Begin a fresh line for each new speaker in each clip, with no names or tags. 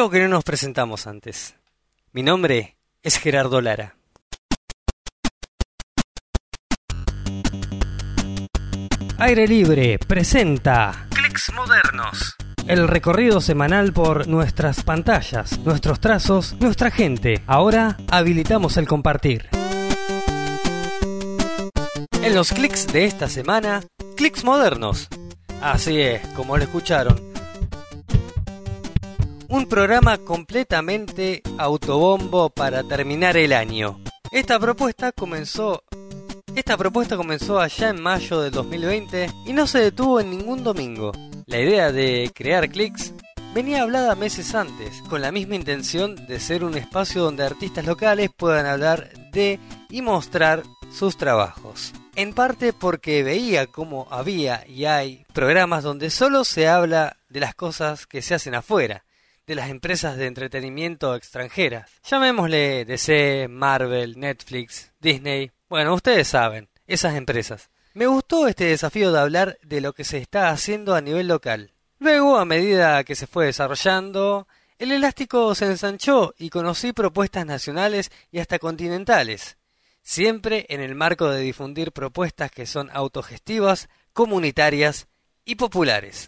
Creo que no nos presentamos antes. Mi nombre es Gerardo Lara. Aire Libre presenta Clics Modernos. El recorrido semanal por nuestras pantallas, nuestros trazos, nuestra gente. Ahora habilitamos el compartir. En los clics de esta semana, Clics Modernos. Así es, como lo escucharon. Un programa completamente autobombo para terminar el año. Esta propuesta comenzó allá en mayo del 2020 y no se detuvo en ningún domingo. La idea de crear clics venía hablada meses antes, con la misma intención de ser un espacio donde artistas locales puedan hablar de y mostrar sus trabajos. En parte porque veía cómo había y hay programas donde solo se habla de las cosas que se hacen afuera, de las empresas de entretenimiento extranjeras. Llamémosle DC, Marvel, Netflix, Disney. Bueno, ustedes saben, esas empresas. Me gustó este desafío de hablar de lo que se está haciendo a nivel local. Luego, a medida que se fue desarrollando, el elástico se ensanchó y conocí propuestas nacionales y hasta continentales. Siempre en el marco de difundir propuestas que son autogestivas, comunitarias y populares.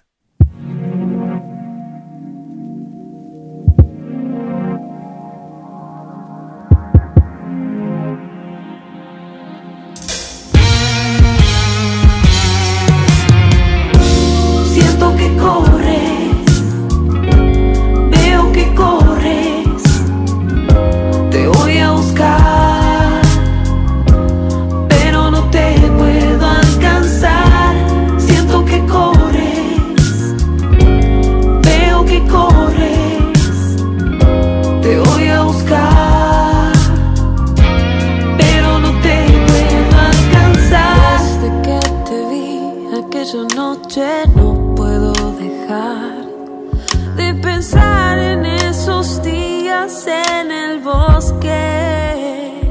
Siento que corres, veo que corres, te voy a buscar, pero no te puedo alcanzar. Siento que corres, veo que corres, te voy a buscar, pero no te puedo alcanzar. Desde que te vi aquella noche no puedo dejar de pensar en esos días en el bosque.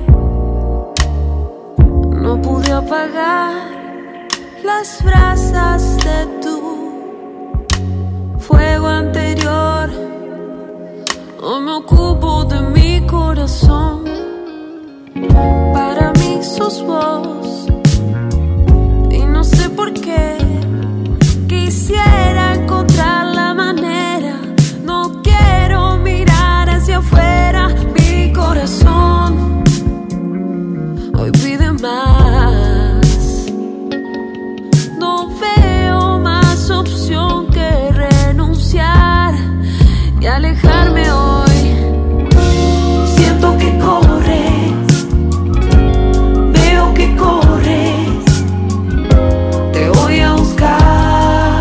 No pude apagar las brasas de tu fuego anterior. No me ocupo de mi corazón. Para mí sos vos y no sé por qué. Quisiera encontrar la manera, no quiero mirar hacia afuera. Mi corazón hoy pide más. No veo más opción que renunciar y alejarme hoy. Siento que corres, veo que corres, te voy a buscar,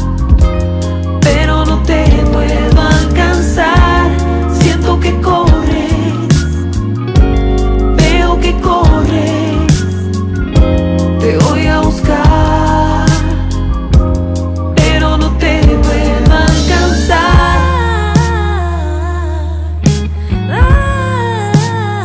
pero no te puedo alcanzar. Siento que corres, veo que corres, te voy a buscar, pero no te puedo alcanzar.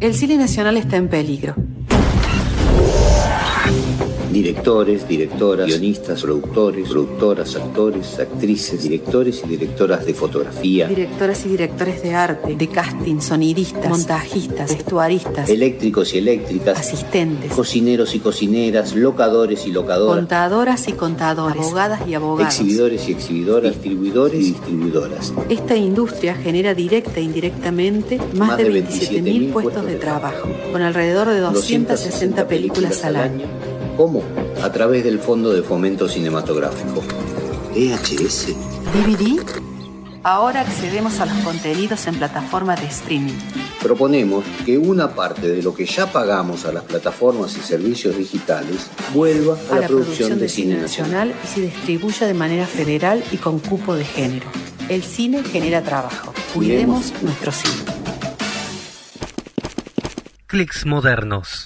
El cine nacional está en peligro.
Directores, directoras, guionistas, productores, productoras, actores, actrices, directores y directoras de fotografía,
Directoras y directores de arte, de casting, sonidistas, montajistas, vestuaristas,
eléctricos y eléctricas,
asistentes,
cocineros y cocineras, locadores y locadoras,
contadoras y contadores, abogadas y abogados,
exhibidores y exhibidoras, distribuidores y distribuidoras.
Esta industria genera directa e indirectamente más de 27.000 puestos de trabajo, con alrededor de 260 películas al año.
¿Cómo? A través del Fondo de Fomento Cinematográfico. ¿VHS?
¿DVD? Ahora accedemos a los contenidos en plataformas de streaming.
Proponemos que una parte de lo que ya pagamos a las plataformas y servicios digitales vuelva a la producción de cine nacional
y se distribuya de manera federal y con cupo de género. El cine genera trabajo. Cuidemos nuestro cine.
Clics modernos.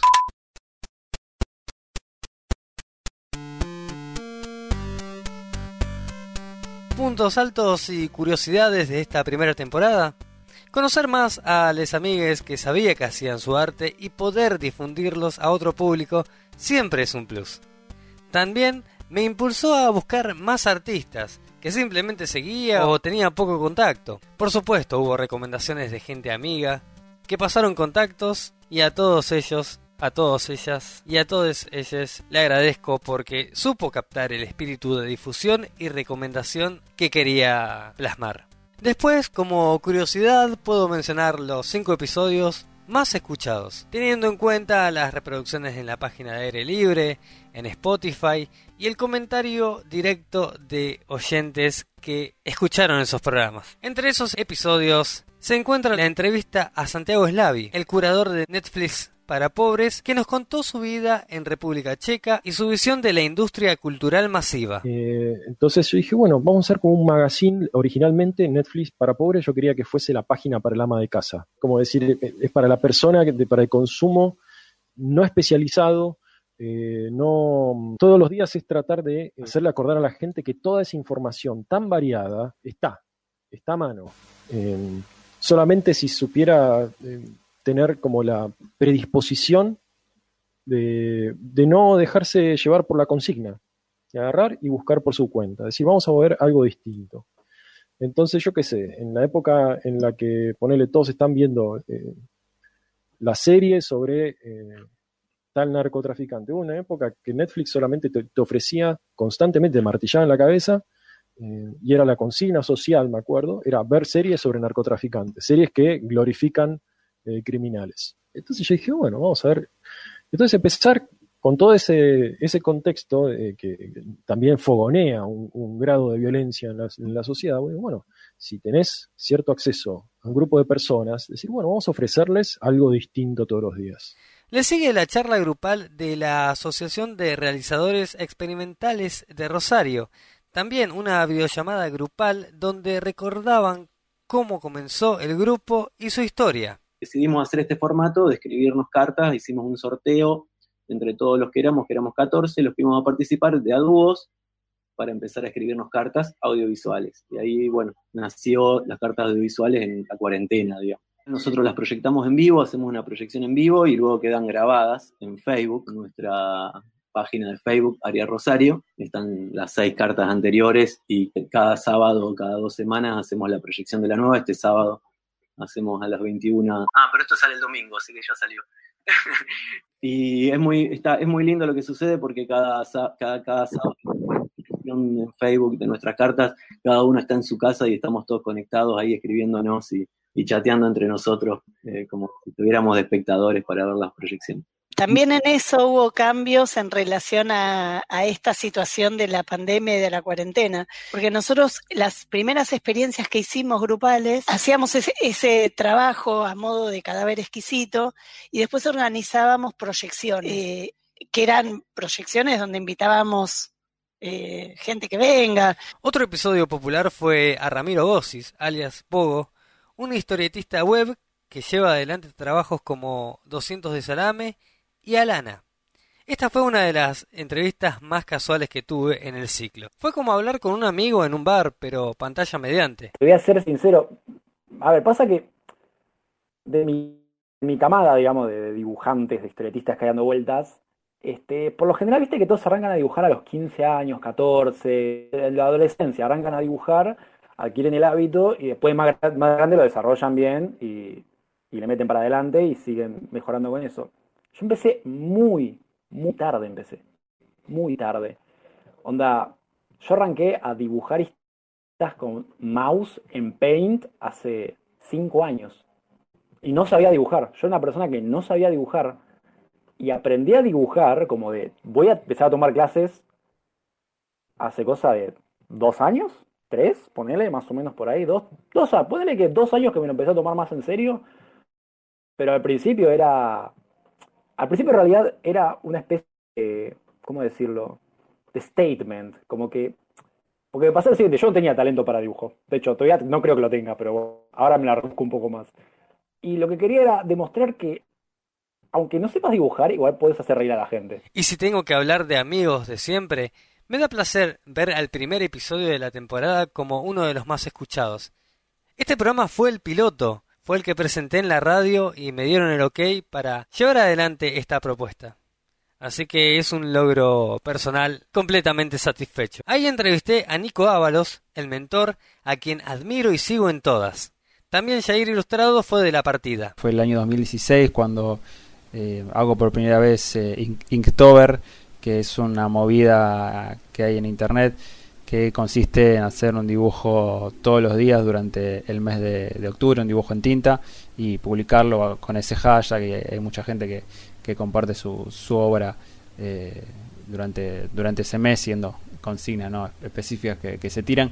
Puntos altos y curiosidades de esta primera temporada. Conocer más a les amigues que sabía que hacían su arte y poder difundirlos a otro público siempre es un plus. También me impulsó a buscar más artistas que simplemente seguía o tenía poco contacto. Por supuesto hubo recomendaciones de gente amiga que pasaron contactos y a todos ellos, a todas ellas y a todos ellos le agradezco porque supo captar el espíritu de difusión y recomendación que quería plasmar. Después, como curiosidad, puedo mencionar los 5 episodios más escuchados, teniendo en cuenta las reproducciones en la página de Aire Libre, en Spotify y el comentario directo de oyentes que escucharon esos programas. Entre esos episodios se encuentra la entrevista a Santiago Slavi, el curador de Netflix para pobres, que nos contó su vida en República Checa y su visión de la industria cultural masiva.
Entonces yo dije, bueno, vamos a hacer como un magazine. Originalmente Netflix para pobres yo quería que fuese la página para el ama de casa. Como decir, es para la persona, para el consumo no especializado. No, todos los días es tratar de hacerle acordar a la gente que toda esa información tan variada está a mano. Solamente si supiera tener como la predisposición de no dejarse llevar por la consigna, de agarrar y buscar por su cuenta, es decir, vamos a ver algo distinto. Entonces yo qué sé, en la época en la que ponele todos están viendo la serie sobre tal narcotraficante, hubo una época que Netflix solamente te ofrecía constantemente, te martillaba en la cabeza, y era la consigna social, me acuerdo, era ver series sobre narcotraficantes, series que glorifican criminales. Entonces yo dije, bueno, vamos a ver. Entonces empezar con todo ese contexto que también fogonea un grado de violencia en la sociedad. Bueno, si tenés cierto acceso a un grupo de personas, decir, bueno, vamos a ofrecerles algo distinto todos los días.
Le sigue la charla grupal de la Asociación de Realizadores Experimentales de Rosario. También una videollamada grupal donde recordaban cómo comenzó el grupo y su historia.
Decidimos hacer este formato de escribirnos cartas, hicimos un sorteo entre todos los que éramos 14, los que íbamos a participar de a dúos para empezar a escribirnos cartas audiovisuales. Y ahí, bueno, nació las cartas audiovisuales en la cuarentena, digamos. Nosotros las proyectamos en vivo, hacemos una proyección en vivo y luego quedan grabadas en Facebook, nuestra página de Facebook, Aria Rosario. Están las 6 cartas anteriores y cada sábado, cada 2 semanas hacemos la proyección de la nueva. Este sábado hacemos a las 21. Pero esto sale el domingo, así que ya salió. Y es muy lindo lo que sucede porque cada sábado en Facebook de nuestras cartas, cada uno está en su casa y estamos todos conectados ahí escribiéndonos y chateando entre nosotros como si estuviéramos de espectadores para ver las proyecciones.
También en eso hubo cambios en relación a esta situación de la pandemia y de la cuarentena, porque nosotros las primeras experiencias que hicimos grupales, hacíamos ese trabajo a modo de cadáver exquisito y después organizábamos proyecciones, que eran proyecciones donde invitábamos gente que venga.
Otro episodio popular fue a Ramiro Gossis, alias Pogo, un historietista web que lleva adelante trabajos como 200 de Salame y Alana. Esta fue una de las entrevistas más casuales que tuve en el ciclo. Fue como hablar con un amigo en un bar, pero pantalla mediante.
Te voy a ser sincero. A ver, pasa que de mi mi camada, digamos, de dibujantes, de historietistas que hay dando vueltas, por lo general, viste que todos arrancan a dibujar a los 15 años, 14, en la adolescencia, arrancan a dibujar, adquieren el hábito y después más grande lo desarrollan bien y le meten para adelante y siguen mejorando con eso. Yo empecé muy tarde, muy tarde. Onda, yo arranqué a dibujar historietas con mouse en Paint hace 5 años. Y no sabía dibujar. Yo era una persona que no sabía dibujar. Y aprendí a dibujar como voy a empezar a tomar clases hace cosa de 2 años, 3, ponele más o menos por ahí, ponele que 2 años que me lo empecé a tomar más en serio. Pero al principio en realidad era una especie de, ¿cómo decirlo? De statement, como que, porque me pasa el siguiente, yo no tenía talento para dibujo. De hecho, todavía no creo que lo tenga, pero ahora me la reduzco un poco más. Y lo que quería era demostrar que, aunque no sepas dibujar, igual podés hacer reír a la gente.
Y si tengo que hablar de amigos de siempre, me da placer ver al primer episodio de la temporada como uno de los más escuchados. Este programa fue el piloto, fue el que presenté en la radio y me dieron el ok para llevar adelante esta propuesta. Así que es un logro personal completamente satisfecho. Ahí entrevisté a Nico Ábalos, el mentor, a quien admiro y sigo en todas. También Jair Ilustrado fue de la partida.
Fue el año 2016 cuando hago por primera vez Inktober, que es una movida que hay en internet que consiste en hacer un dibujo todos los días durante el mes de octubre, un dibujo en tinta, y publicarlo con ese hashtag. Y hay mucha gente que comparte su obra durante ese mes, siendo consignas, ¿no?, específicas que se tiran.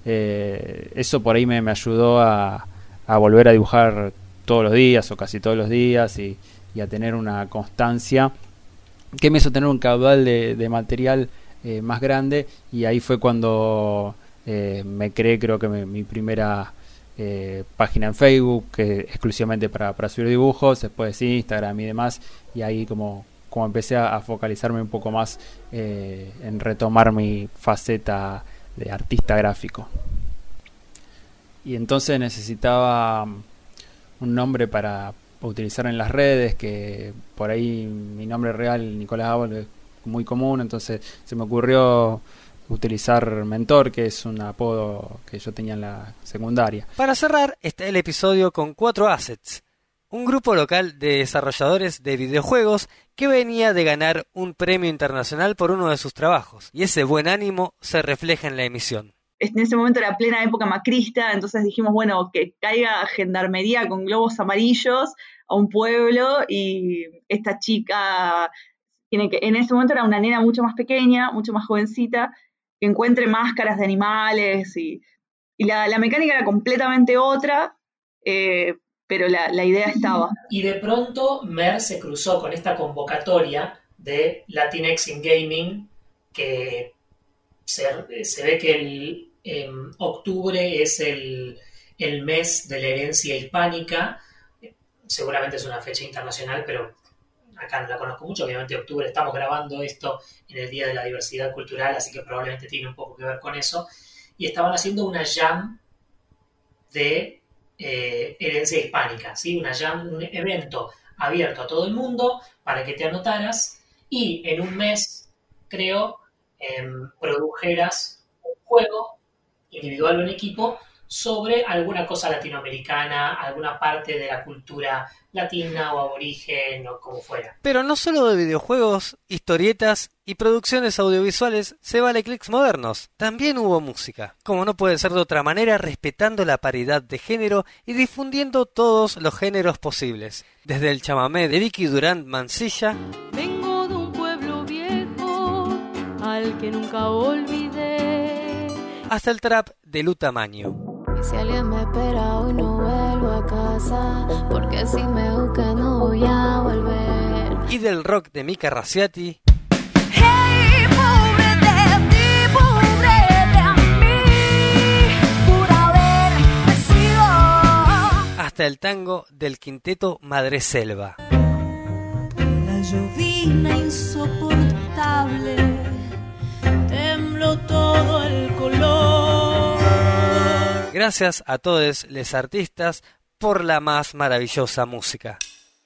Eso por ahí me ayudó a volver a dibujar todos los días o casi todos los días y a tener una constancia que me hizo tener un caudal de material más grande, y ahí fue cuando me creé, creo que mi primera página en Facebook, que exclusivamente para subir dibujos, después Instagram y demás, y ahí como empecé a focalizarme un poco más en retomar mi faceta de artista gráfico. Y entonces necesitaba un nombre para utilizar en las redes, que por ahí mi nombre real, Nicolás Ábalos, es muy común, entonces se me ocurrió utilizar Mentor, que es un apodo que yo tenía en la secundaria.
Para cerrar está el episodio con 4 Assets, un grupo local de desarrolladores de videojuegos que venía de ganar un premio internacional por uno de sus trabajos, y ese buen ánimo se refleja en la emisión.
En ese momento era plena época macrista, entonces dijimos, bueno, que caiga gendarmería con globos amarillos a un pueblo, y esta chica tiene que, en ese momento era una nena mucho más pequeña, mucho más jovencita, que encuentre máscaras de animales, y la mecánica era completamente otra, pero la idea estaba.
Y de pronto Mer se cruzó con esta convocatoria de Latinx in Gaming, que se ve que octubre es el mes de la herencia hispánica. Seguramente es una fecha internacional, pero acá no la conozco mucho. Obviamente octubre, estamos grabando esto en el Día de la Diversidad Cultural, así que probablemente tiene un poco que ver con eso. Y estaban haciendo una jam de herencia hispánica, ¿sí? Una jam, un evento abierto a todo el mundo para que te anotaras y en un mes, creo, produjeras un juego individual o en equipo sobre alguna cosa latinoamericana, alguna parte de la cultura latina o aborigen o como fuera.
Pero no solo de videojuegos, historietas y producciones audiovisuales se vale clics modernos. También hubo música, como no puede ser de otra manera, respetando la paridad de género y difundiendo todos los géneros posibles. Desde el chamamé de Vicky Durán Mansilla,
vengo de un pueblo viejo al que nunca olvidé,
hasta el trap de Lu Tamaño.
Si alguien me espera hoy no vuelvo a casa, porque si me busca no voy a volver.
Y del rock de Mika Raciati.
Hey, pobre de ti, pobre de mí, por haber sido.
Hasta el tango del quinteto Madreselva.
La llovina insoportable, tembló todo el color.
Gracias a todos les artistas por la más maravillosa música.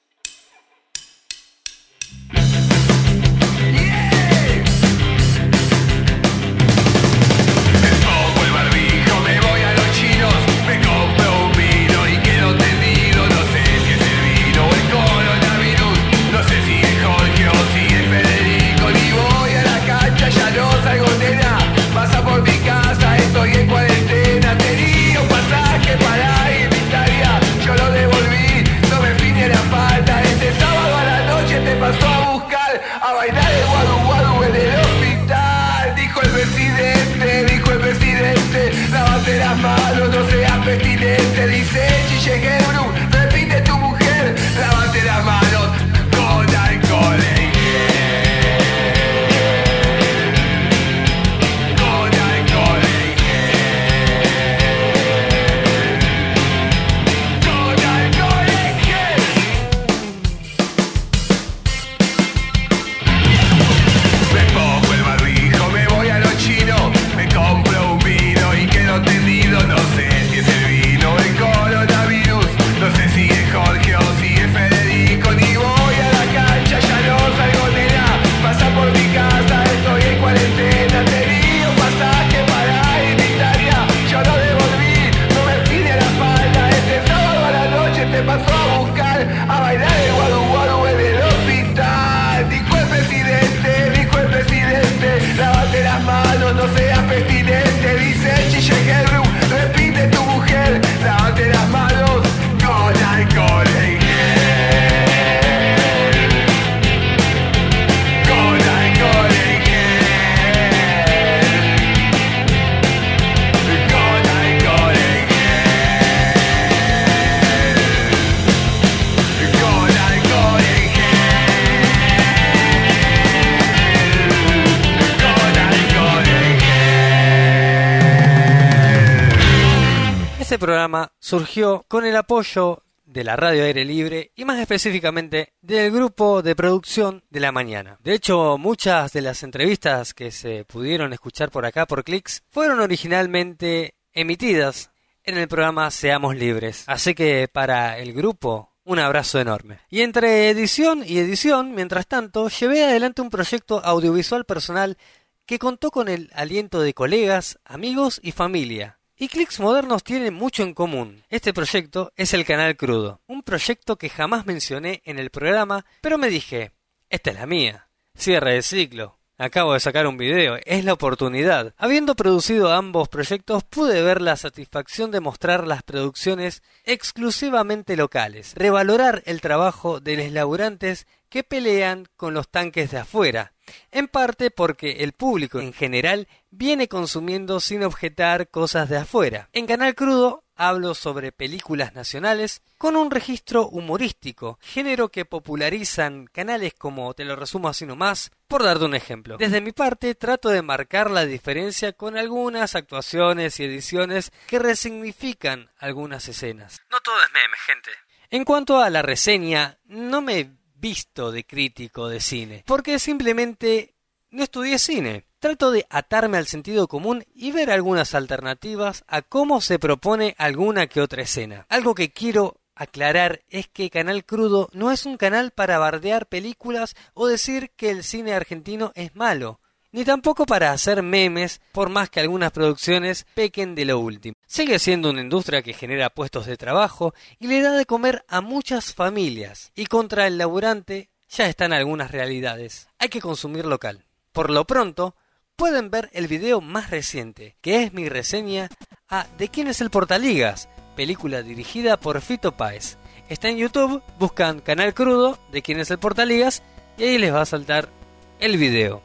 Este programa surgió con el apoyo de la Radio Aire Libre y más específicamente del grupo de producción de La Mañana. De hecho, muchas de las entrevistas que se pudieron escuchar por acá por Clix fueron originalmente emitidas en el programa Seamos Libres. Así que para el grupo, un abrazo enorme. Y entre edición y edición, mientras tanto, llevé adelante un proyecto audiovisual personal que contó con el aliento de colegas, amigos y familia. Y Clix Modernos tienen mucho en común. Este proyecto es el Canal Crudo, un proyecto que jamás mencioné en el programa, pero me dije, esta es la mía. Cierre de ciclo. Acabo de sacar un video, es la oportunidad. Habiendo producido ambos proyectos, pude ver la satisfacción de mostrar las producciones exclusivamente locales, revalorar el trabajo de los laburantes que pelean con los tanques de afuera, en parte porque el público en general viene consumiendo sin objetar cosas de afuera. En Canal Crudo hablo sobre películas nacionales con un registro humorístico, género que popularizan canales como Te lo resumo así nomás, por darte un ejemplo. Desde mi parte trato de marcar la diferencia con algunas actuaciones y ediciones que resignifican algunas escenas. No todo es meme, gente. En cuanto a la reseña, no me visto de crítico de cine, porque simplemente no estudié cine. Trato de atarme al sentido común y ver algunas alternativas a cómo se propone alguna que otra escena. Algo que quiero aclarar es que Canal Crudo no es un canal para bardear películas o decir que el cine argentino es malo, ni tampoco para hacer memes, por más que algunas producciones pequen de lo último. Sigue siendo una industria que genera puestos de trabajo y le da de comer a muchas familias, y contra el laburante ya están algunas realidades. Hay que consumir local. Por lo pronto, pueden ver el video más reciente, que es mi reseña a ¿De quién es el Portaligas?, película dirigida por Fito Páez. Está en YouTube, buscan Canal Crudo, ¿De quién es el Portaligas?, y ahí les va a saltar el video.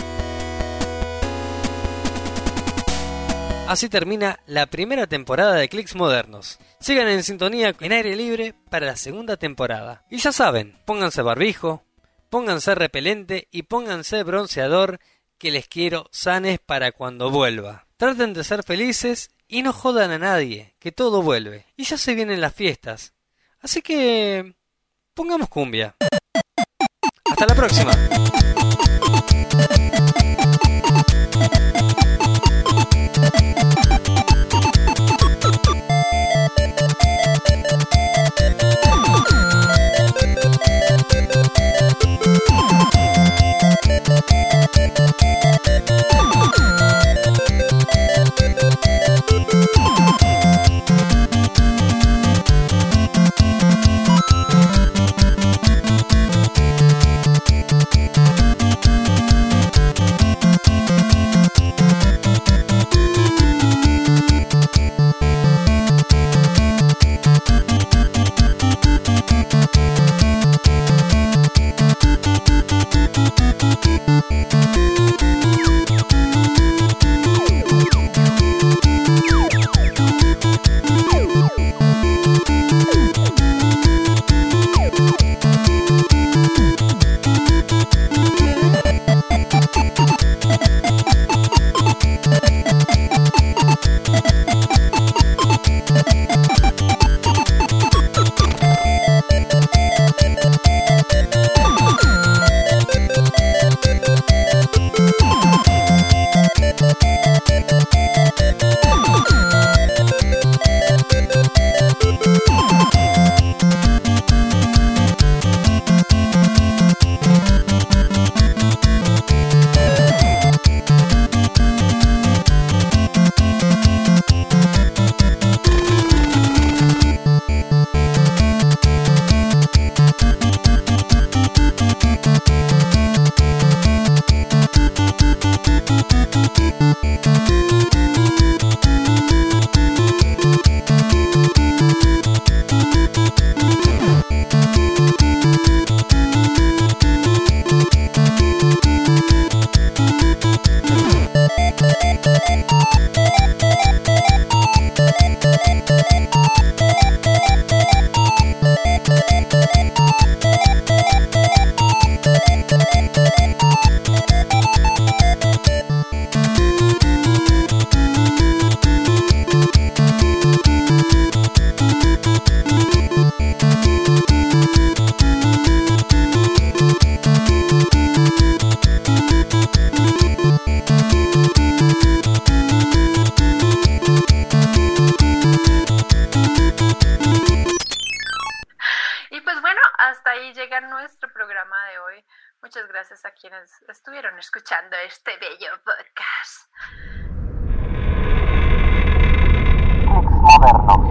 Así termina la primera temporada de Clix Modernos. Sigan en sintonía en Aire Libre para la segunda temporada. Y ya saben, pónganse barbijo, pónganse repelente y pónganse bronceador, que les quiero sanes para cuando vuelva. Traten de ser felices y no jodan a nadie, que todo vuelve. Y ya se vienen las fiestas. Así que pongamos cumbia. Hasta la próxima.
hoy. Muchas gracias a quienes estuvieron escuchando este bello podcast.
Modernos.